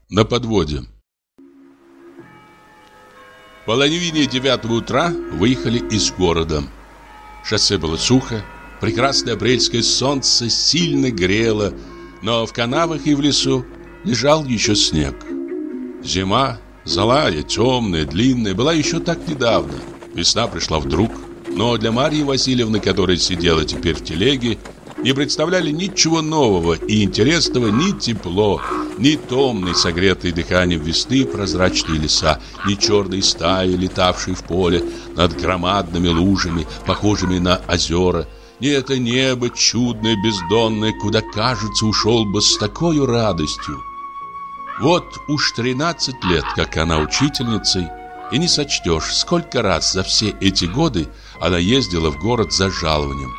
На подводе. В половине 9 утра выехали из города. Шоссе было сухо, прекрасное апрельское солнце сильно грело, но в канавах и в лесу лежал еще снег. Зима, злая, темная, длинная, была еще так недавно. Весна пришла вдруг, но для Марьи Васильевны, которая сидела теперь в телеге, не представляли ничего нового и интересного ни тепло, ни томный, согретый дыханием весны прозрачные леса, ни черные стаи, летавшие в поле над громадными лужами, похожими на озера, ни это небо чудное, бездонное, куда, кажется, ушел бы с такой радостью. Вот уж 13 лет, как она учительницей, и не сочтешь, сколько раз за все эти годы она ездила в город за жалованием.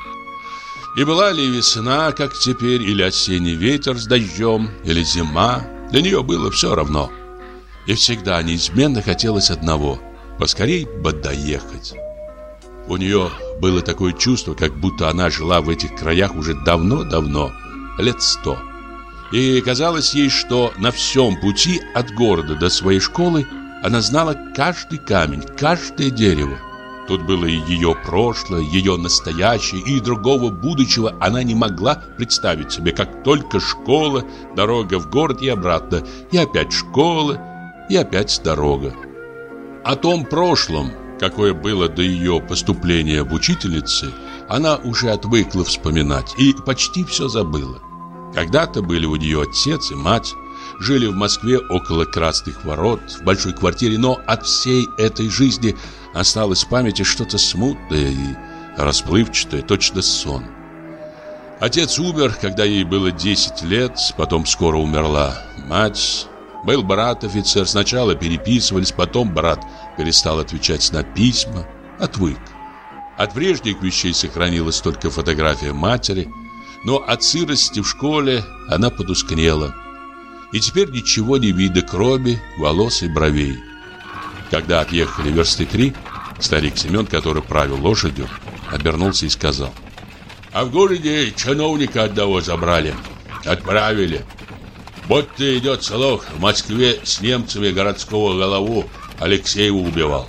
И была ли весна, как теперь, или осенний ветер с дождем, или зима, для нее было все равно. И всегда неизменно хотелось одного – поскорей бы доехать. У нее было такое чувство, как будто она жила в этих краях уже давно-давно, лет 100. И казалось ей, что на всем пути от города до своей школы она знала каждый камень, каждое дерево. Тут было и ее прошлое, ее настоящее, и другого будущего она не могла представить себе, как только школа, дорога в город и обратно, и опять школа, и опять дорога. О том прошлом, какое было до ее поступления в учительницы, она уже отвыкла вспоминать и почти все забыла. Когда-то были у нее отец и мать, жили в Москве около Красных ворот, в большой квартире, но от всей этой жизни осталось в памяти что-то смутное и расплывчатое, точно сон. Отец умер, когда ей было 10 лет, потом скоро умерла мать. Был брат-офицер, сначала переписывались, потом брат перестал отвечать на письма, отвык. От прежних вещей сохранилась только фотография матери, но от сырости в школе она потускнела. И теперь ничего не видно, кроме волос и бровей. Когда отъехали версты 3, старик Семен, который правил лошадью, обернулся и сказал: «А в городе чиновника одного забрали, отправили. Будто идет слух, в Москве с немцами городского голову Алексеева убивал».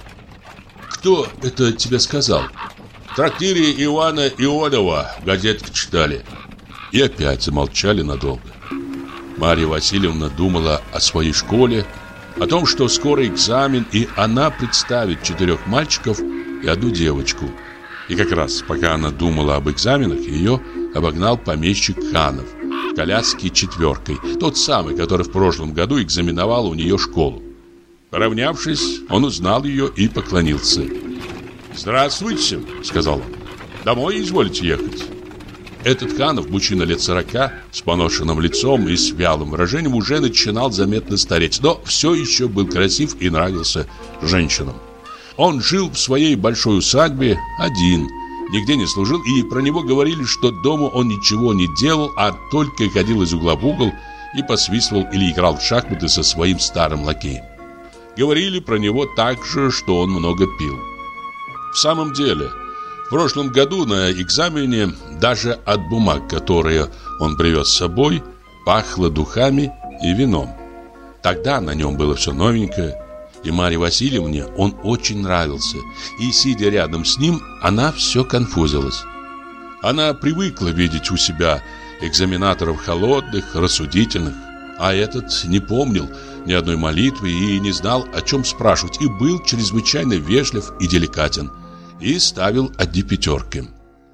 «Кто это тебе сказал?» «В трактире Ивана Ионова, в газетах читали». И опять замолчали надолго. Марья Васильевна думала о своей школе, о том, что скоро экзамен, и она представит 4 мальчиков и 1 девочку. И как раз, пока она думала об экзаменах, ее обогнал помещик Ханов в коляске 4, тот самый, который в прошлом году экзаменовал у нее школу. Поравнявшись, он узнал ее и поклонился. «Здравствуйте», — сказал он. «Домой изволите ехать?» Этот Ханов, мужчина лет 40, с поношенным лицом и с вялым выражением, уже начинал заметно стареть, но все еще был красив и нравился женщинам. Он жил в своей большой усадьбе один, нигде не служил, и про него говорили, что дома он ничего не делал, а только ходил из угла в угол и посвистывал или играл в шахматы со своим старым лакеем. Говорили про него также, что он много пил. В самом деле, в прошлом году на экзамене даже от бумаг, которые он привез с собой, пахло духами и вином. Тогда на нем было все новенькое, и Марье Васильевне он очень нравился, и, сидя рядом с ним, она все конфузилась. Она привыкла видеть у себя экзаменаторов холодных, рассудительных, а этот не помнил ни одной молитвы и не знал, о чем спрашивать, и был чрезвычайно вежлив и деликатен, и ставил 1 5.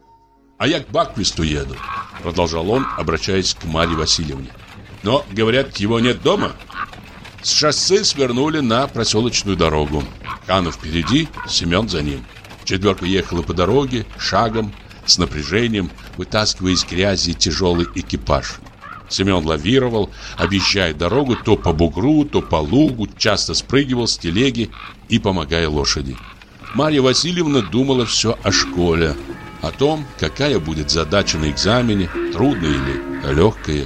«А я к Баквисту еду», — продолжал он, обращаясь к Марье Васильевне. «Но, говорят, его нет дома». С шоссе свернули на проселочную дорогу. Ханов впереди, Семен за ним. 4 ехала по дороге, шагом, с напряжением, вытаскивая из грязи тяжелый экипаж. Семен лавировал, объезжая дорогу то по бугру, то по лугу, часто спрыгивал с телеги и помогая лошади. Марья Васильевна думала все о школе, о том, какая будет задача на экзамене, трудная или легкая.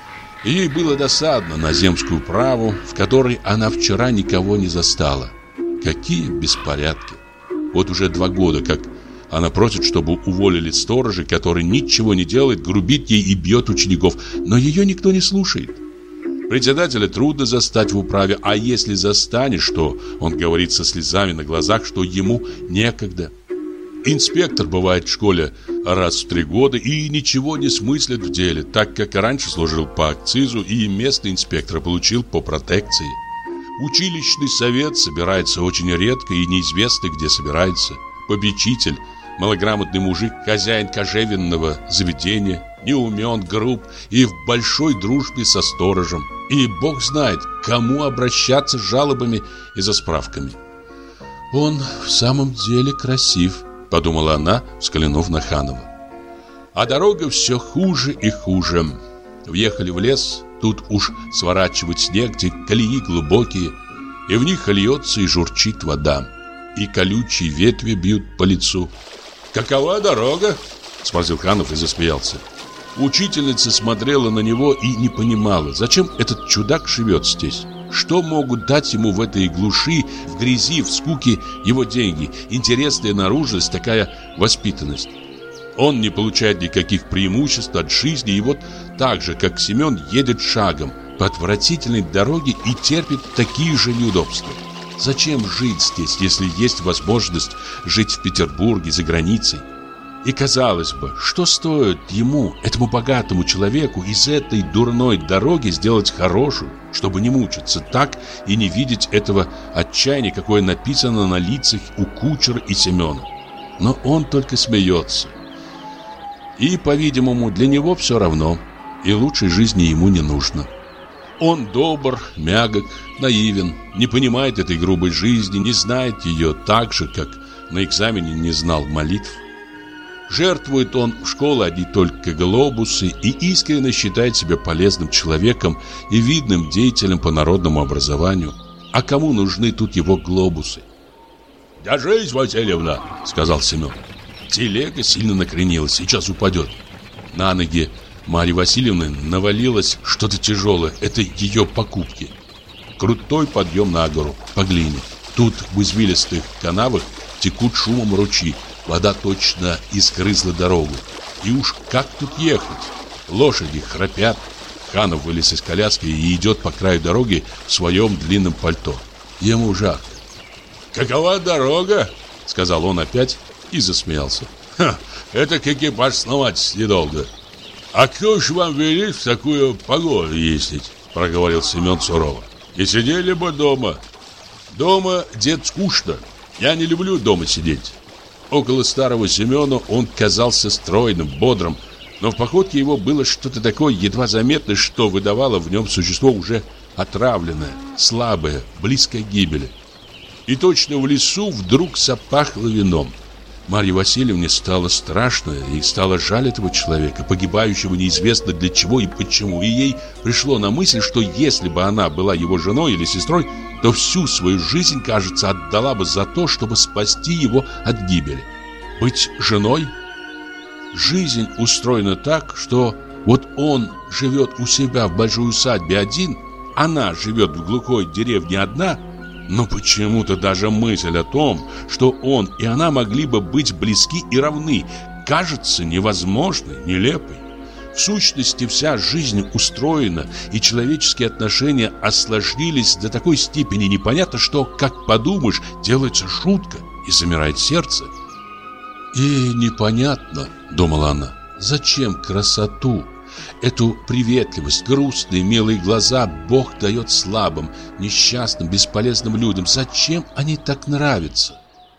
И ей было досадно на земскую праву, в которой она вчера никого не застала. Какие беспорядки! Вот уже 2 года, как она просит, чтобы уволили сторожа, который ничего не делает, грубит ей и бьет учеников, но ее никто не слушает. Председателя трудно застать в управе, а если застанешь, то он говорит со слезами на глазах, что ему некогда. Инспектор бывает в школе раз в 3 года и ничего не смыслит в деле, так как раньше служил по акцизу и место инспектора получил по протекции. Училищный совет собирается очень редко и неизвестно, где собирается. Попечитель, малограмотный мужик, хозяин кожевенного заведения, не умен, груб и в большой дружбе со сторожем. И бог знает, к кому обращаться с жалобами и за справками. «Он в самом деле красив», — подумала она, взглянув на Ханова. А дорога все хуже и хуже. Въехали в лес, тут уж сворачивать снег, где колеи глубокие, и в них льется и журчит вода, и колючие ветви бьют по лицу. «Какова дорога?» — спросил Ханов и засмеялся. Учительница смотрела на него и не понимала, зачем этот чудак живет здесь. Что могут дать ему в этой глуши, в грязи, в скуке его деньги, интересная наружность, такая воспитанность? Он не получает никаких преимуществ от жизни, и вот так же, как Семен, едет шагом по отвратительной дороге и терпит такие же неудобства. Зачем жить здесь, если есть возможность жить в Петербурге, за границей? И казалось бы, что стоит ему, этому богатому человеку, из этой дурной дороги сделать хорошую, чтобы не мучиться так и не видеть этого отчаяния, какое написано на лицах у кучера и Семена. Но он только смеется. И, по-видимому, для него все равно, и лучшей жизни ему не нужно. Он добр, мягок, наивен, не понимает этой грубой жизни, не знает ее так же, как на экзамене не знал молитв. Жертвует он в школу одни только глобусы и искренне считает себя полезным человеком и видным деятелем по народному образованию. А кому нужны тут его глобусы? «Держись, Васильевна!» — сказал Семен. Телега сильно накренилась, сейчас упадет. На ноги Марьи Васильевны навалилось что-то тяжелое. Это ее покупки. Крутой подъем на гору, по глине. Тут в извилистых канавах текут шумом ручьи. Вода точно изгрызла дорогу. И уж как тут ехать? Лошади храпят. Ханов вылез из коляски и идет по краю дороги в своем длинном пальто. Ему жарко. «Какова дорога?» — сказал он опять и засмеялся. «Ха, это к экипаж сновать недолго». «А кто ж вам велит в такую погоду ездить?» — проговорил Семен сурово. «И сидели бы дома». «Дома, дед, скучно. Я не люблю дома сидеть». Около старого Семена он казался стройным, бодрым, но в походке его было что-то такое едва заметное, что выдавало в нем существо уже отравленное, слабое, близкое к гибели. И точно в лесу вдруг запахло вином. Марье Васильевне стало страшно, и стало жаль этого человека, погибающего неизвестно для чего и почему. И ей пришло на мысль, что если бы она была его женой или сестрой, то всю свою жизнь, кажется, отдала бы за то, чтобы спасти его от гибели. Быть женой? Жизнь устроена так, что вот он живет у себя в большой усадьбе один, она живет в глухой деревне одна. Но почему-то даже мысль о том, что он и она могли бы быть близки и равны, кажется невозможной, нелепой. В сущности, вся жизнь устроена, и человеческие отношения осложнились до такой степени непонятно, что, как подумаешь, делается жутко и замирает сердце. И непонятно, думала она, зачем красоту, эту приветливость, грустные, милые глаза Бог дает слабым, несчастным, бесполезным людям. Зачем они так нравятся?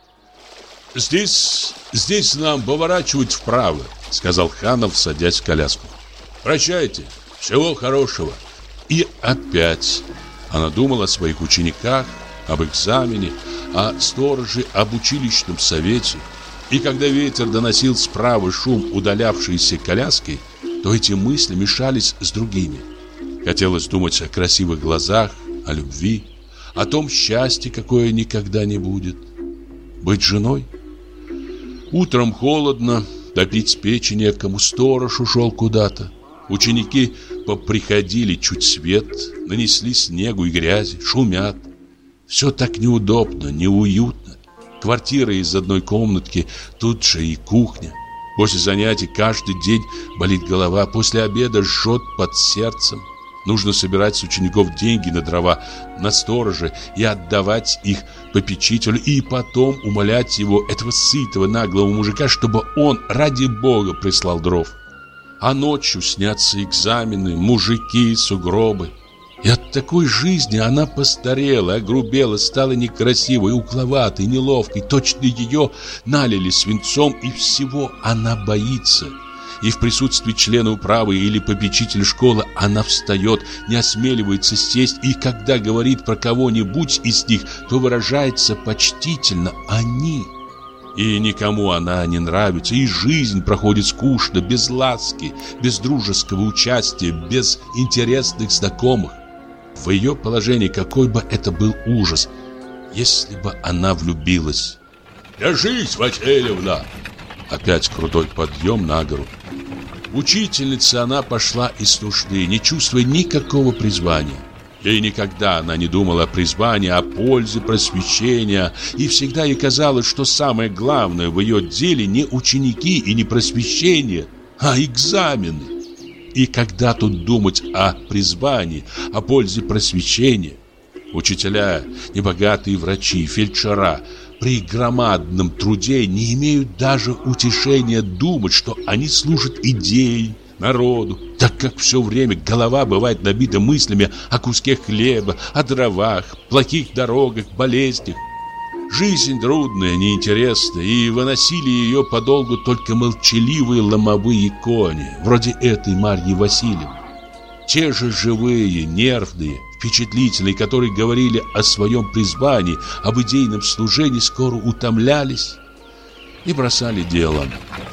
«Здесь нам поворачивать вправо», — сказал Ханов, садясь в коляску. «Прощайте, всего хорошего». И опять она думала о своих учениках, об экзамене, о стороже, об училищном совете. И когда ветер доносил справа шум удалявшейся коляски, то эти мысли мешались с другими. Хотелось думать о красивых глазах, о любви, о том счастье, какое никогда не будет. Быть женой? Утром холодно, допить с печи некому, сторож ушел куда-то. Ученики поприходили чуть свет, нанесли снегу и грязи, шумят. Все так неудобно, неуютно. Квартира из одной комнатки, тут же и кухня. После занятий каждый день болит голова, после обеда жжет под сердцем. Нужно собирать с учеников деньги на дрова, на сторожа и отдавать их попечителю, и потом умолять его, этого сытого наглого мужика, чтобы он ради Бога прислал дров. А ночью снятся экзамены, мужики, сугробы. И от такой жизни она постарела, огрубела, стала некрасивой, угловатой, неловкой. Точно ее налили свинцом, и всего она боится. И в присутствии члена управы или попечителя школы она встает, не осмеливается сесть, и когда говорит про кого-нибудь из них, то выражается почтительно «они». И никому она не нравится, и жизнь проходит скучно, без ласки, без дружеского участия, без интересных знакомых. В ее положении какой бы это был ужас, если бы она влюбилась. «Держись, Васильевна!» Опять крутой подъем на гору. Учительница она пошла из нужды, не чувствуя никакого призвания. И никогда она не думала о призвании, о пользе просвещения. И всегда ей казалось, что самое главное в ее деле не ученики и не просвещение, а экзамены. И когда тут думать о призвании, о пользе просвещения? Учителя, небогатые врачи, фельдшера при громадном труде не имеют даже утешения думать, что они служат идее, народу, так как все время голова бывает набита мыслями о куске хлеба, о дровах, плохих дорогах, болезнях. Жизнь трудная, неинтересная, и выносили ее подолгу только молчаливые ломовые кони, вроде этой Марьи Васильевны. Те же живые, нервные, впечатлительные, которые говорили о своем призвании, об идейном служении, скоро утомлялись и бросали дело.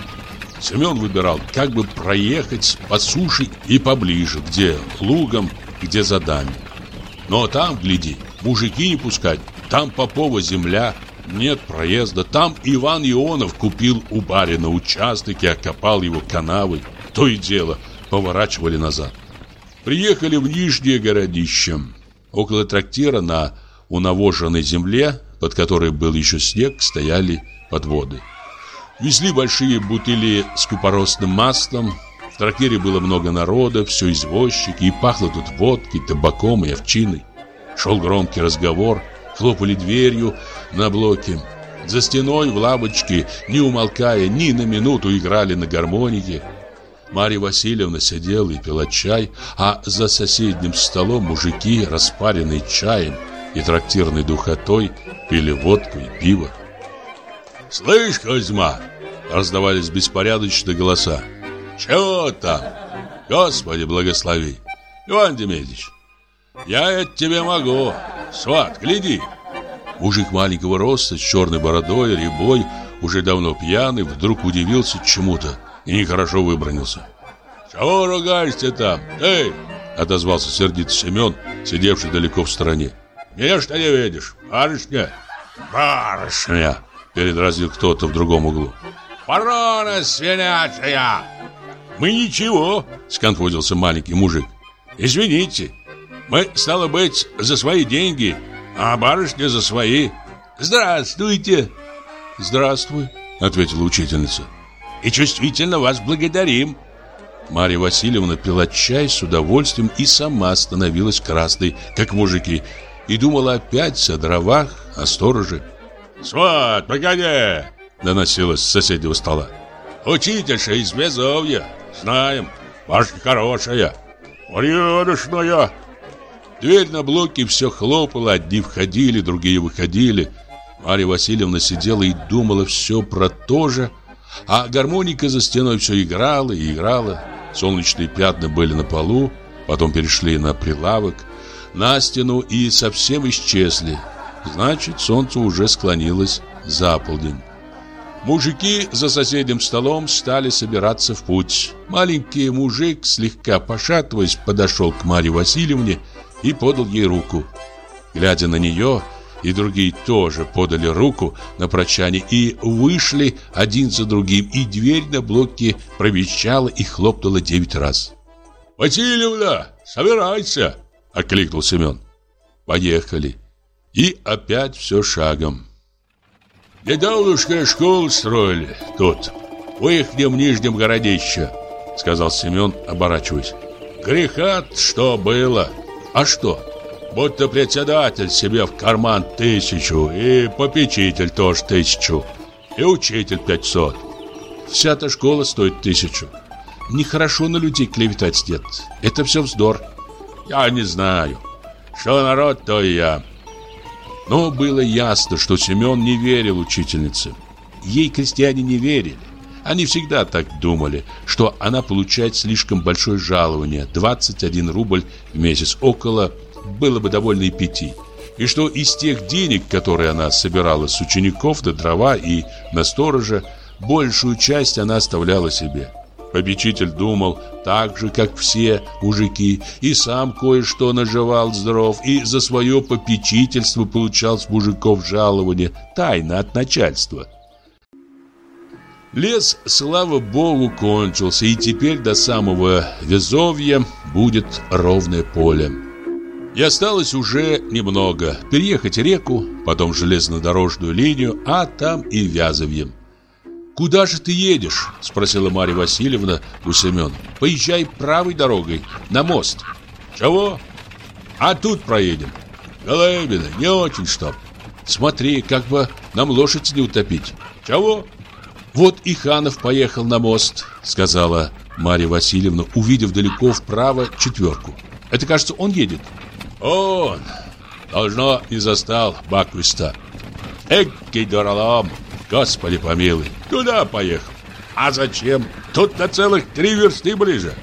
Семен выбирал, как бы проехать по суше и поближе, где лугом, где задами. Но там, гляди, мужики не пускать, там Попова земля, нет проезда, там Иван Ионов купил у барина участок и окопал его канавой. То и дело поворачивали назад. Приехали в Нижнее городище. Около трактира на унавоженной земле, под которой был еще снег, стояли подводы. Везли большие бутыли с купоросным маслом. В трактире было много народа, все извозчики, и пахло тут водкой, табаком и овчиной. Шел громкий разговор, хлопали дверью на блоке. За стеной в лавочке, не умолкая, ни на минуту играли на гармонике. Марья Васильевна сидела и пила чай, а за соседним столом мужики, распаренные чаем и трактирной духотой, пили водку и пиво. «Слышь, Козьма!» — раздавались беспорядочные голоса. «Чего там? Господи, благослови! Иван Демидович, я это тебе могу! Сват, гляди!» Мужик маленького роста, с черной бородой, рябой, уже давно пьяный, вдруг удивился чему-то и нехорошо выбранился. «Чего ругаешься там? Эй!» — отозвался сердито Семен, сидевший далеко в стороне. «Меня что не видишь? Барышня?» «Барышня!» — передразнил кто-то в другом углу. «Ворона свинячая!» «Мы ничего!» — сконфузился маленький мужик. «Извините, мы, стало быть, за свои деньги, а барышня за свои. Здравствуйте!» «Здравствуй!» — ответила учительница. «И чувствительно вас благодарим!» Марья Васильевна пила чай с удовольствием и сама становилась красной, как мужики, и думала опять о дровах, о стороже. «Сват, погоди!» — доносилось с соседнего стола. «Учительша из Безовья. Знаем, башня хорошая, порядочная». Дверь на блоке все хлопала, одни входили, другие выходили. Марья Васильевна сидела и думала все про то же, а гармоника за стеной все играла и играла. Солнечные пятна были на полу, потом перешли на прилавок, на стену и совсем исчезли. Значит, солнце уже склонилось за полдень. Мужики за соседним столом стали собираться в путь. Маленький мужик, слегка пошатываясь, подошел к Марье Васильевне и подал ей руку. Глядя на нее, и другие тоже подали руку на прощание и вышли один за другим, и дверь на блоке провещала и хлопнула 9 раз. «Васильевна, собирайся!» — окликнул Семен. Поехали. И опять все шагом. «Недавнушка школу строили тут, в ихнем Нижнем городище», — сказал Семен, оборачиваясь. Греха что было. А что? Будто председатель себе в карман 1000, и попечитель тоже 1000, и учитель 500. Вся-то школа стоит 1000. Нехорошо на людей клеветать, дед. Это все вздор. Я не знаю. Что народ, то и я. Но было ясно, что Семен не верил учительнице. Ей крестьяне не верили. Они всегда так думали, что она получает слишком большое жалование, 21 рубль в месяц, около, было бы довольно и 5. И что из тех денег, которые она собирала с учеников на дрова и на сторожа, большую часть она оставляла себе. Попечитель думал так же, как все мужики, и сам кое-что наживал с дров, и за свое попечительство получал с мужиков жалование, тайно от начальства. Лес, слава богу, кончился, и теперь до самого Вязовья будет ровное поле. И осталось уже немного. Переехать реку, потом железнодорожную линию, а там и Вязовье. «Куда же ты едешь?» – спросила Марья Васильевна у Семена. «Поезжай правой дорогой, на мост». «Чего? А тут проедем. Голыбина, не очень чтоб. Смотри, как бы нам лошадь не утопить». «Чего?» «Вот и Ханов поехал на мост», — сказала Марья Васильевна, увидев далеко вправо 4. «Это, кажется, он едет». «Он! Должно, не застал Баквиста. Экий дуралом! Господи помилуй! Куда поехал? А зачем? Тут на целых 3 версты ближе».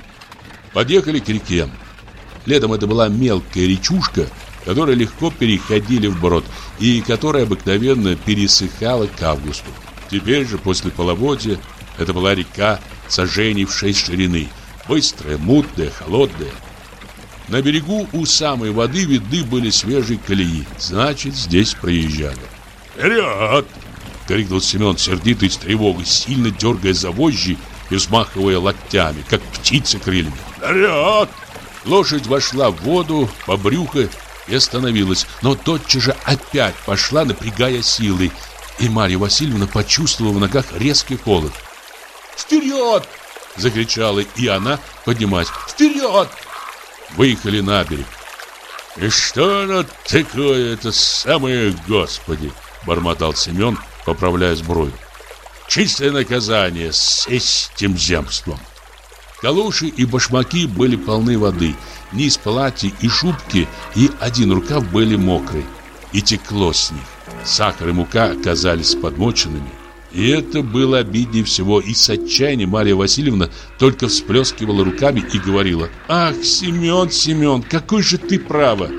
Подъехали к реке. Летом это была мелкая речушка, которой легко переходили вброд и которая обыкновенно пересыхала к августу. Теперь же, после половодья, это была река саженей в 6 ширины, быстрая, мутная, холодная. На берегу у самой воды видны были свежие колеи, значит, здесь проезжали. «Вперед!» — крикнул Семен сердитый с тревогой, сильно дергая за вожжи и взмахивая локтями, как птица крыльями. «Вперед!» Лошадь вошла в воду по брюхо и остановилась, но тотчас же опять пошла, напрягая силы. И Марья Васильевна почувствовала в ногах резкий холод. «Вперед!» — закричала и она, поднимаясь. «Вперед!» Выехали на берег. «И что оно такое, это самое, Господи!» — бормотал Семен, поправляя сбрую. «Чистое наказание с этим земством!» Калоши и башмаки были полны воды. Низ платья и шубки и один рукав были мокрые. И текло с них. Сахар и мука оказались подмоченными. И это было обиднее всего. И с отчаянием Марья Васильевна только всплескивала руками и говорила: «Ах, Семен, Семен, какой же ты право!»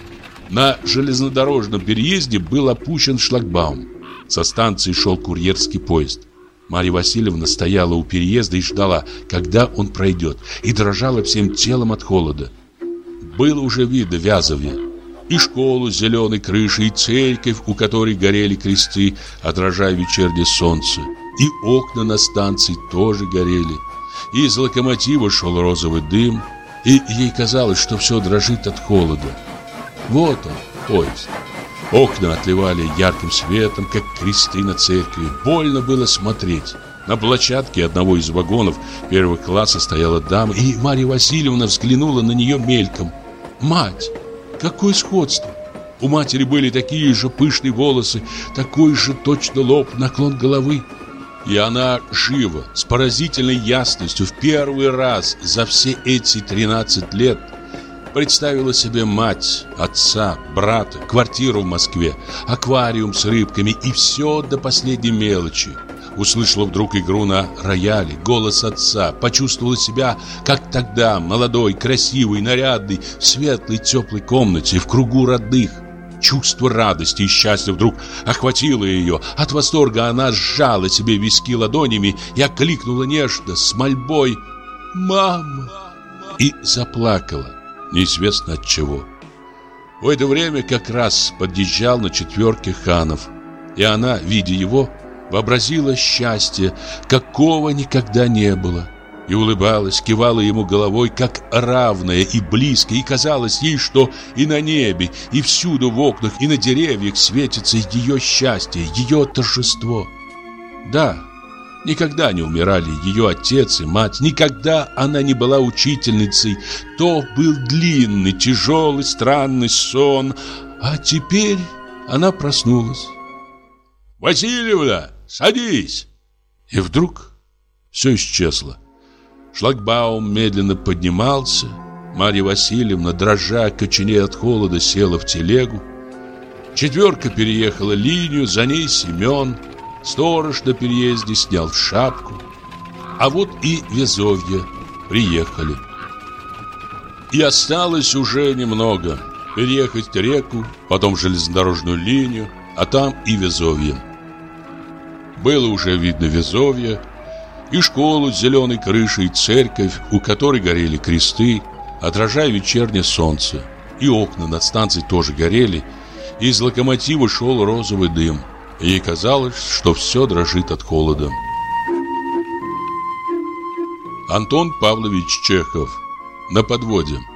На железнодорожном переезде был опущен шлагбаум. Со станции шел курьерский поезд. Марья Васильевна стояла у переезда и ждала, когда он пройдет, и дрожала всем телом от холода. Было уже видно Вязовье. И школу с зеленой крышей, и церковь, у которой горели кресты, отражая вечернее солнце. И окна на станции тоже горели. И из локомотива шел розовый дым. И ей казалось, что все дрожит от холода. Вот он, поезд. Окна отливали ярким светом, как кресты на церкви. Больно было смотреть. На площадке одного из вагонов первого класса стояла дама, и Марья Васильевна взглянула на нее мельком. Мать! Какое сходство! У матери были такие же пышные волосы, такой же точно лоб, наклон головы. И она живо, с поразительной ясностью, в первый раз за все эти 13 лет представила себе мать, отца, брата, квартиру в Москве, аквариум с рыбками и все до последней мелочи. Услышала вдруг игру на рояле, голос отца, почувствовала себя, как тогда, молодой, красивый, нарядный, в светлой, теплой комнате, в кругу родных. Чувство радости и счастья вдруг охватило ее. От восторга она сжала себе виски ладонями и окликнула нежно, с мольбой: «Мама!» и заплакала, неизвестно от чего. В это время как раз подъезжал на 4 Ханов, и она, видя его, вообразила счастье, какого никогда не было, и улыбалась, кивала ему головой, как равная и близкая, и казалось ей, что и на небе, и всюду в окнах, и на деревьях светится ее счастье, ее торжество. Да, Никогда не умирали ее отец и мать, никогда она не была учительницей. То был длинный, тяжелый, странный сон, а теперь она проснулась. «Васильевна, садись!» И вдруг все исчезло. Шлагбаум медленно поднимался. Марья Васильевна, дрожа, коченея от холода, села в телегу. Четверка переехала линию, за ней Семен. Сторож на переезде снял шапку. А вот и везовья приехали. И осталось уже немного. Переехать реку, потом железнодорожную линию, а там и везовье. Было уже видно везовье, и школу с зеленой крышей, и церковь, у которой горели кресты, отражая вечернее солнце. И окна над станцией тоже горели, и из локомотива шел розовый дым. Ей казалось, что все дрожит от холода. Антон Павлович Чехов. На подводе.